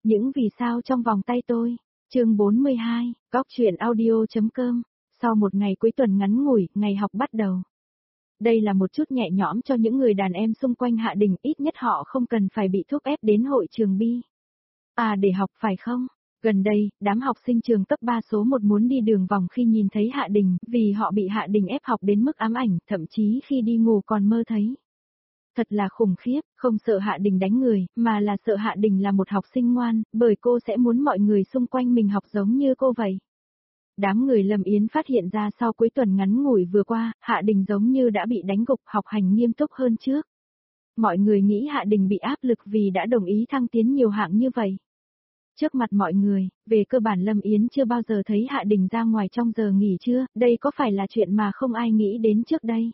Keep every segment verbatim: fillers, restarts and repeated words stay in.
Những vì sao trong vòng tay tôi. Chương bốn mươi hai, Góc truyện audio.com. Sau một ngày cuối tuần ngắn ngủi, ngày học bắt đầu. Đây là một chút nhẹ nhõm cho những người đàn em xung quanh Hạ Đình, ít nhất họ không cần phải bị thúc ép đến hội trường bi. À để học phải không? Gần đây, đám học sinh trường cấp ba số một muốn đi đường vòng khi nhìn thấy Hạ Đình, vì họ bị Hạ Đình ép học đến mức ám ảnh, thậm chí khi đi ngủ còn mơ thấy. Thật là khủng khiếp, không sợ Hạ Đình đánh người, mà là sợ Hạ Đình là một học sinh ngoan, bởi cô sẽ muốn mọi người xung quanh mình học giống như cô vậy. Đám người Lâm Yến phát hiện ra sau cuối tuần ngắn ngủi vừa qua, Hạ Đình giống như đã bị đánh gục, học hành nghiêm túc hơn trước. Mọi người nghĩ Hạ Đình bị áp lực vì đã đồng ý thăng tiến nhiều hạng như vậy. Trước mặt mọi người, về cơ bản Lâm Yến chưa bao giờ thấy Hạ Đình ra ngoài trong giờ nghỉ trưa, đây có phải là chuyện mà không ai nghĩ đến trước đây.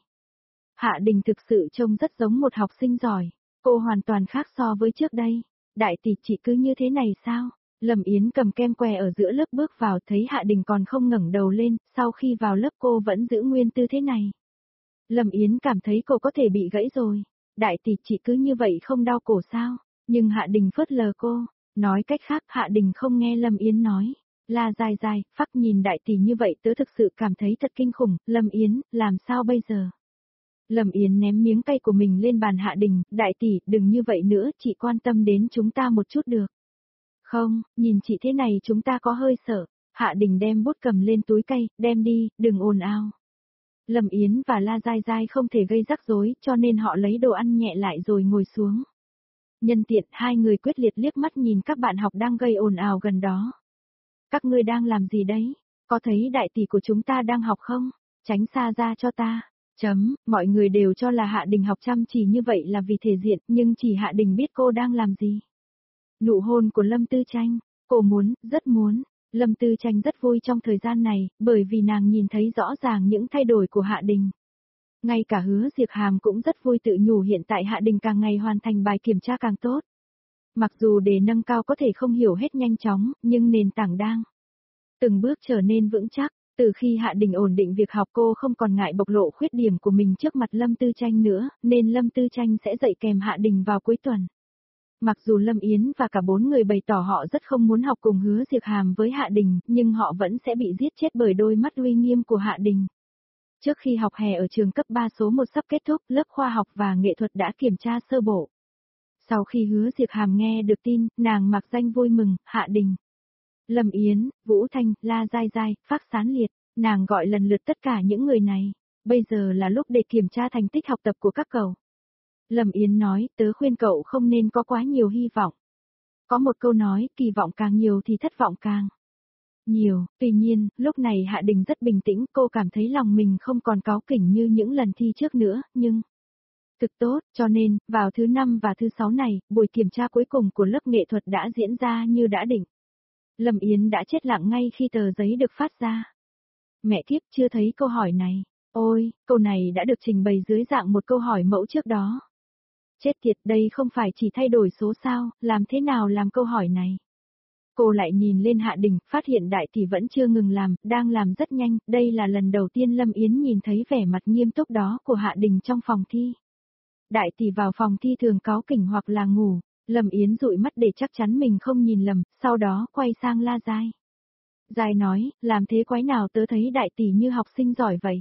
Hạ Đình thực sự trông rất giống một học sinh giỏi, cô hoàn toàn khác so với trước đây. Đại tỷ chị cứ như thế này sao? Lâm Yến cầm kem que ở giữa lớp bước vào, thấy Hạ Đình còn không ngẩng đầu lên, sau khi vào lớp cô vẫn giữ nguyên tư thế này. Lâm Yến cảm thấy cô có thể bị gãy rồi. Đại tỷ chị cứ như vậy không đau cổ sao? Nhưng Hạ Đình phớt lờ cô. Nói cách khác, Hạ Đình không nghe Lâm Yến nói. La dài dài, phắc nhìn đại tỷ như vậy tớ thực sự cảm thấy thật kinh khủng. Lâm Yến, làm sao bây giờ? Lâm Yến ném miếng cay của mình lên bàn Hạ Đình, đại tỷ, đừng như vậy nữa, chị quan tâm đến chúng ta một chút được. Không, nhìn chị thế này chúng ta có hơi sợ. Hạ Đình đem bút cầm lên túi cay, đem đi, đừng ồn ào. Lâm Yến và La Giai Giai không thể gây rắc rối, cho nên họ lấy đồ ăn nhẹ lại rồi ngồi xuống. Nhân tiện, hai người quyết liệt liếc mắt nhìn các bạn học đang gây ồn ào gần đó. Các ngươi đang làm gì đấy? Có thấy đại tỷ của chúng ta đang học không? Tránh xa ra cho ta. Chấm, mọi người đều cho là Hạ Đình học chăm chỉ như vậy là vì thể diện, nhưng chỉ Hạ Đình biết cô đang làm gì. Nụ hôn của Lâm Tư Tranh, cô muốn, rất muốn. Lâm Tư Tranh rất vui trong thời gian này, bởi vì nàng nhìn thấy rõ ràng những thay đổi của Hạ Đình. Ngay cả Hứa Diệp Hàm cũng rất vui tự nhủ hiện tại Hạ Đình càng ngày hoàn thành bài kiểm tra càng tốt. Mặc dù đề nâng cao có thể không hiểu hết nhanh chóng, nhưng nền tảng đang từng bước trở nên vững chắc. Từ khi Hạ Đình ổn định việc học cô không còn ngại bộc lộ khuyết điểm của mình trước mặt Lâm Tư Tranh nữa, nên Lâm Tư Tranh sẽ dạy kèm Hạ Đình vào cuối tuần. Mặc dù Lâm Yến và cả bốn người bày tỏ họ rất không muốn học cùng Hứa Diệp Hàm với Hạ Đình, nhưng họ vẫn sẽ bị giết chết bởi đôi mắt uy nghiêm của Hạ Đình. Trước khi học hè ở trường cấp ba số một sắp kết thúc, lớp khoa học và nghệ thuật đã kiểm tra sơ bộ. Sau khi Hứa Diệp Hàm nghe được tin, nàng mặc danh vui mừng, Hạ Đình, Lâm Yến, Vũ Thanh, La Giai Giai, Phác Sán Liệt, nàng gọi lần lượt tất cả những người này. Bây giờ là lúc để kiểm tra thành tích học tập của các cậu. Lâm Yến nói, tớ khuyên cậu không nên có quá nhiều hy vọng. Có một câu nói, kỳ vọng càng nhiều thì thất vọng càng nhiều. Tuy nhiên, lúc này Hạ Đình rất bình tĩnh, cô cảm thấy lòng mình không còn cáu kỉnh như những lần thi trước nữa, nhưng thực tốt, cho nên, vào thứ năm và thứ sáu này, buổi kiểm tra cuối cùng của lớp nghệ thuật đã diễn ra như đã định. Lâm Yến đã chết lặng ngay khi tờ giấy được phát ra. Mẹ kiếp, chưa thấy câu hỏi này. Ôi, câu này đã được trình bày dưới dạng một câu hỏi mẫu trước đó. Chết tiệt, đây không phải chỉ thay đổi số sao, làm thế nào làm câu hỏi này? Cô lại nhìn lên Hạ Đình, phát hiện đại tỷ vẫn chưa ngừng làm, đang làm rất nhanh, đây là lần đầu tiên Lâm Yến nhìn thấy vẻ mặt nghiêm túc đó của Hạ Đình trong phòng thi. Đại tỷ vào phòng thi thường cáu kỉnh hoặc là ngủ, Lâm Yến dụi mắt để chắc chắn mình không nhìn lầm, sau đó quay sang La Giai. Giai nói, làm thế quái nào tớ thấy đại tỷ như học sinh giỏi vậy?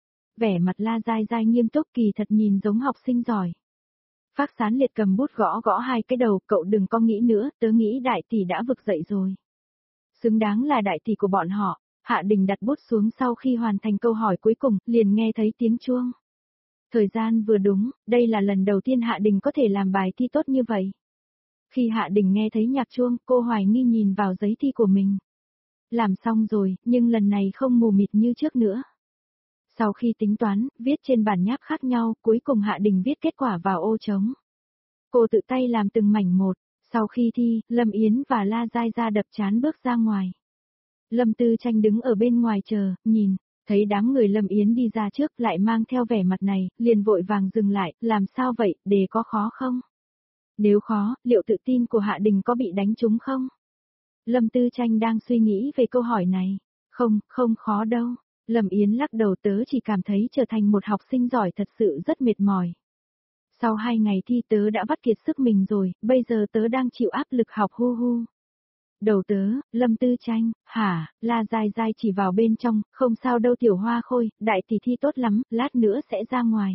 Vẻ mặt La Giai Giai nghiêm túc kỳ thật nhìn giống học sinh giỏi. Phác Sán Liệt cầm bút gõ gõ hai cái đầu, cậu đừng có nghĩ nữa, tớ nghĩ đại tỷ đã vực dậy rồi. Xứng đáng là đại tỷ của bọn họ. Hạ Đình đặt bút xuống sau khi hoàn thành câu hỏi cuối cùng, liền nghe thấy tiếng chuông. Thời gian vừa đúng, đây là lần đầu tiên Hạ Đình có thể làm bài thi tốt như vậy. Khi Hạ Đình nghe thấy nhạc chuông, cô hoài nghi nhìn vào giấy thi của mình. Làm xong rồi, nhưng lần này không mù mịt như trước nữa. Sau khi tính toán, viết trên bản nháp khác nhau, cuối cùng Hạ Đình viết kết quả vào ô trống. Cô tự tay làm từng mảnh một. Sau khi thi, Lâm Yến và La Giai ra đập chán bước ra ngoài. Lâm Tư Tranh đứng ở bên ngoài chờ, nhìn, thấy đám người Lâm Yến đi ra trước lại mang theo vẻ mặt này, liền vội vàng dừng lại, làm sao vậy, đề có khó không? Nếu khó, liệu tự tin của Hạ Đình có bị đánh trúng không? Lâm Tư Tranh đang suy nghĩ về câu hỏi này. Không, không khó đâu. Lâm Yến lắc đầu, tớ chỉ cảm thấy trở thành một học sinh giỏi thật sự rất mệt mỏi. Sau hai ngày thi tớ đã vắt kiệt sức mình rồi, bây giờ tớ đang chịu áp lực học hu hu. Đầu tớ, Lâm Tư Tranh, hả, La Giai Giai chỉ vào bên trong, không sao đâu Tiểu Hoa Khôi, đại tỷ thi tốt lắm, lát nữa sẽ ra ngoài.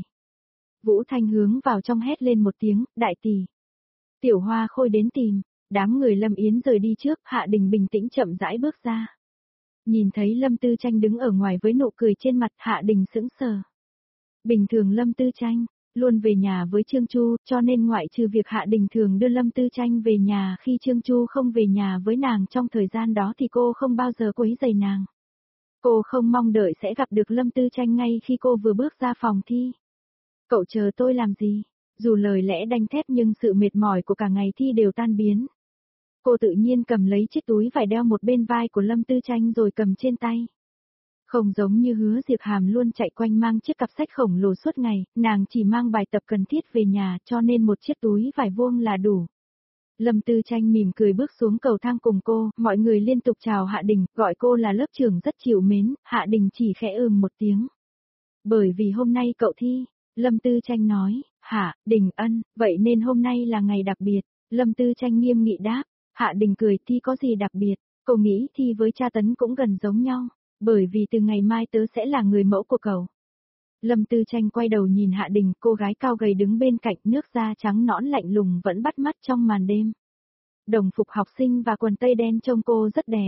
Vũ Thanh hướng vào trong hét lên một tiếng, đại tỷ. Tiểu Hoa Khôi đến tìm, đám người Lâm Yến rời đi trước, Hạ Đình bình tĩnh chậm rãi bước ra. Nhìn thấy Lâm Tư Tranh đứng ở ngoài với nụ cười trên mặt, Hạ Đình sững sờ. Bình thường Lâm Tư Tranh luôn về nhà với Trương Chu, cho nên ngoại trừ việc Hạ Đình thường đưa Lâm Tư Tranh về nhà khi Trương Chu không về nhà với nàng trong thời gian đó thì cô không bao giờ quấy rầy nàng. Cô không mong đợi sẽ gặp được Lâm Tư Tranh ngay khi cô vừa bước ra phòng thi. Cậu chờ tôi làm gì? Dù lời lẽ đanh thép nhưng sự mệt mỏi của cả ngày thi đều tan biến. Cô tự nhiên cầm lấy chiếc túi vải đeo một bên vai của Lâm Tư Tranh rồi cầm trên tay. Không giống như Hứa Diệp Hàm luôn chạy quanh mang chiếc cặp sách khổng lồ suốt ngày, nàng chỉ mang bài tập cần thiết về nhà cho nên một chiếc túi vải vuông là đủ. Lâm Tư Tranh mỉm cười bước xuống cầu thang cùng cô, mọi người liên tục chào Hạ Đình, gọi cô là lớp trưởng rất chịu mến, Hạ Đình chỉ khẽ ừm một tiếng. Bởi vì hôm nay cậu thi, Lâm Tư Tranh nói, Hạ Đình Ân, vậy nên hôm nay là ngày đặc biệt, Lâm Tư Tranh nghiêm nghị đáp, Hạ Đình cười thi có gì đặc biệt, cô nghĩ thi với Tra Tấn cũng gần giống nhau. Bởi vì từ ngày mai tớ sẽ là người mẫu của cậu. Lâm Tư Tranh quay đầu nhìn Hạ Đình, cô gái cao gầy đứng bên cạnh, nước da trắng nõn lạnh lùng vẫn bắt mắt trong màn đêm. Đồng phục học sinh và quần tây đen trông cô rất đẹp.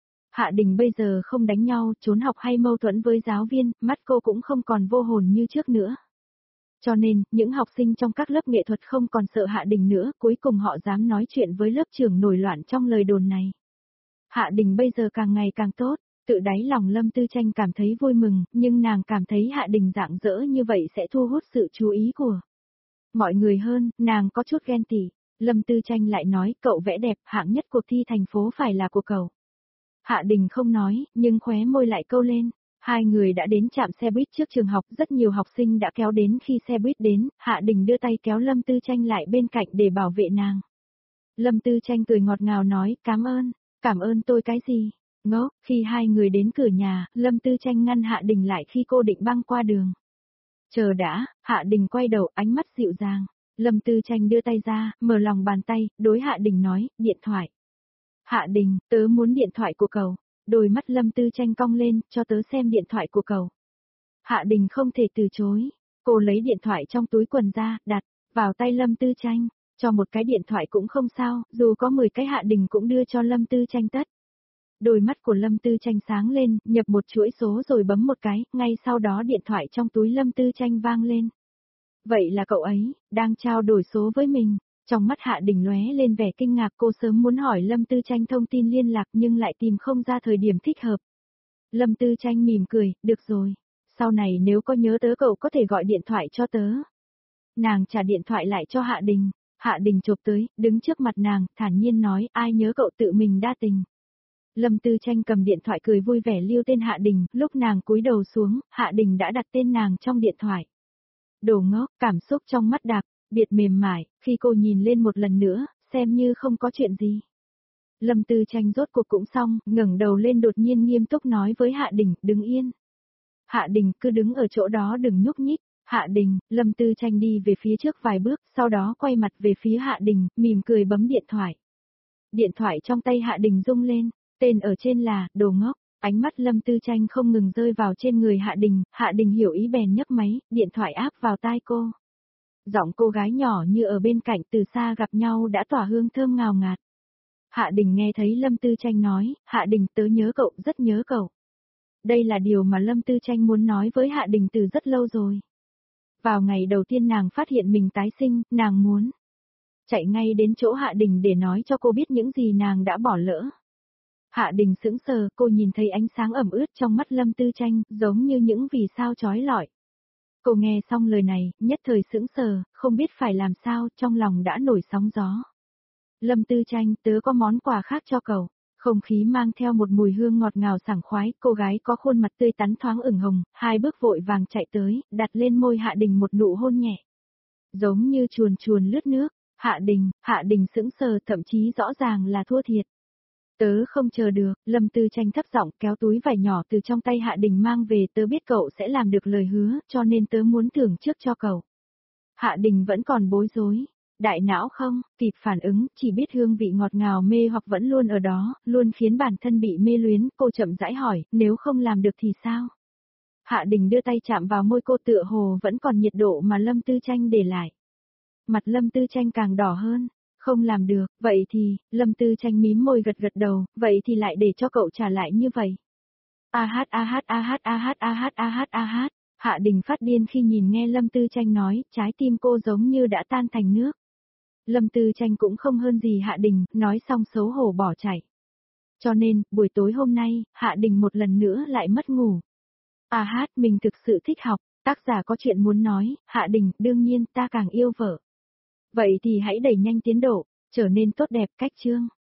Hạ Đình bây giờ không đánh nhau, trốn học hay mâu thuẫn với giáo viên, mắt cô cũng không còn vô hồn như trước nữa. Cho nên, những học sinh trong các lớp nghệ thuật không còn sợ Hạ Đình nữa, cuối cùng họ dám nói chuyện với lớp trưởng nổi loạn trong lời đồn này. Hạ Đình bây giờ càng ngày càng tốt. Tự đáy lòng Lâm Tư Tranh cảm thấy vui mừng, nhưng nàng cảm thấy Hạ Đình rạng rỡ như vậy sẽ thu hút sự chú ý của mọi người hơn, nàng có chút ghen tị. Lâm Tư Tranh lại nói, cậu vẽ đẹp, hạng nhất cuộc thi thành phố phải là của cậu. Hạ Đình không nói, nhưng khóe môi lại câu lên. Hai người đã đến trạm xe buýt trước trường học, rất nhiều học sinh đã kéo đến khi xe buýt đến, Hạ Đình đưa tay kéo Lâm Tư Tranh lại bên cạnh để bảo vệ nàng. Lâm Tư Tranh cười ngọt ngào nói, cảm ơn, cảm ơn tôi cái gì? Ngốc, khi hai người đến cửa nhà, Lâm Tư Tranh ngăn Hạ Đình lại khi cô định băng qua đường. Chờ đã, Hạ Đình quay đầu, ánh mắt dịu dàng. Lâm Tư Tranh đưa tay ra, mở lòng bàn tay, đối Hạ Đình nói, điện thoại. Hạ Đình, tớ muốn điện thoại của cậu. Đôi mắt Lâm Tư Tranh cong lên, cho tớ xem điện thoại của cậu. Hạ Đình không thể từ chối. Cô lấy điện thoại trong túi quần ra, đặt vào tay Lâm Tư Tranh. Cho một cái điện thoại cũng không sao, dù có mười cái Hạ Đình cũng đưa cho Lâm Tư Tranh tất. Đôi mắt của Lâm Tư Tranh sáng lên, nhập một chuỗi số rồi bấm một cái, ngay sau đó điện thoại trong túi Lâm Tư Tranh vang lên. Vậy là cậu ấy, đang trao đổi số với mình. Trong mắt Hạ Đình lóe lên vẻ kinh ngạc, cô sớm muốn hỏi Lâm Tư Tranh thông tin liên lạc nhưng lại tìm không ra thời điểm thích hợp. Lâm Tư Tranh mỉm cười, được rồi. Sau này nếu có nhớ tớ cậu có thể gọi điện thoại cho tớ. Nàng trả điện thoại lại cho Hạ Đình. Hạ Đình chộp tới, đứng trước mặt nàng, thản nhiên nói, ai nhớ cậu tự mình đa tình. Lâm Tư Tranh cầm điện thoại cười vui vẻ lưu tên Hạ Đình, lúc nàng cúi đầu xuống, Hạ Đình đã đặt tên nàng trong điện thoại. Đồ ngốc, cảm xúc trong mắt đặc biệt mềm mại, khi cô nhìn lên một lần nữa, xem như không có chuyện gì. Lâm Tư Tranh rốt cuộc cũng xong, ngẩng đầu lên đột nhiên nghiêm túc nói với Hạ Đình, đứng yên. Hạ Đình cứ đứng ở chỗ đó đừng nhúc nhích. Hạ Đình, Lâm Tư Tranh đi về phía trước vài bước, sau đó quay mặt về phía Hạ Đình, mỉm cười bấm điện thoại. Điện thoại trong tay Hạ Đình rung lên. Tên ở trên là, đồ ngốc, ánh mắt Lâm Tư Tranh không ngừng rơi vào trên người Hạ Đình, Hạ Đình hiểu ý bèn nhấc máy, điện thoại áp vào tai cô. Giọng cô gái nhỏ như ở bên cạnh từ xa gặp nhau đã tỏa hương thơm ngào ngạt. Hạ Đình nghe thấy Lâm Tư Tranh nói, Hạ Đình tớ nhớ cậu, rất nhớ cậu. Đây là điều mà Lâm Tư Tranh muốn nói với Hạ Đình từ rất lâu rồi. Vào ngày đầu tiên nàng phát hiện mình tái sinh, nàng muốn chạy ngay đến chỗ Hạ Đình để nói cho cô biết những gì nàng đã bỏ lỡ. Hạ Đình sững sờ, cô nhìn thấy ánh sáng ẩm ướt trong mắt Lâm Tư Tranh, giống như những vì sao chói lọi. Cô nghe xong lời này, nhất thời sững sờ, không biết phải làm sao, trong lòng đã nổi sóng gió. Lâm Tư Tranh, tớ có món quà khác cho cậu. Không khí mang theo một mùi hương ngọt ngào sảng khoái, cô gái có khuôn mặt tươi tắn thoáng ửng hồng, hai bước vội vàng chạy tới, đặt lên môi Hạ Đình một nụ hôn nhẹ. Giống như chuồn chuồn lướt nước, Hạ Đình, Hạ Đình sững sờ, thậm chí rõ ràng là thua thiệt. Tớ không chờ được, Lâm Tư Tranh thấp giọng kéo túi vải nhỏ từ trong tay Hạ Đình mang về, tớ biết cậu sẽ làm được lời hứa, cho nên tớ muốn thưởng trước cho cậu. Hạ Đình vẫn còn bối rối, Đại não không, kịp phản ứng, chỉ biết hương vị ngọt ngào mê hoặc vẫn luôn ở đó, luôn khiến bản thân bị mê luyến, cô chậm rãi hỏi, nếu không làm được thì sao? Hạ Đình đưa tay chạm vào môi cô tựa hồ vẫn còn nhiệt độ mà Lâm Tư Tranh để lại. Mặt Lâm Tư Tranh càng đỏ hơn, không làm được, vậy thì, Lâm Tư Tranh mím môi gật gật đầu, vậy thì lại để cho cậu trả lại như vậy. A hát a hát a hát a hát a hát a hát a hát, Hạ Đình phát điên khi nhìn nghe Lâm Tư Tranh nói, trái tim cô giống như đã tan thành nước. Lâm Tư Tranh cũng không hơn gì Hạ Đình, nói xong xấu hổ bỏ chạy. Cho nên, buổi tối hôm nay, Hạ Đình một lần nữa lại mất ngủ. A hát, mình thực sự thích học, tác giả có chuyện muốn nói, Hạ Đình, đương nhiên ta càng yêu vợ. Vậy thì hãy đẩy nhanh tiến độ, trở nên tốt đẹp cách chương.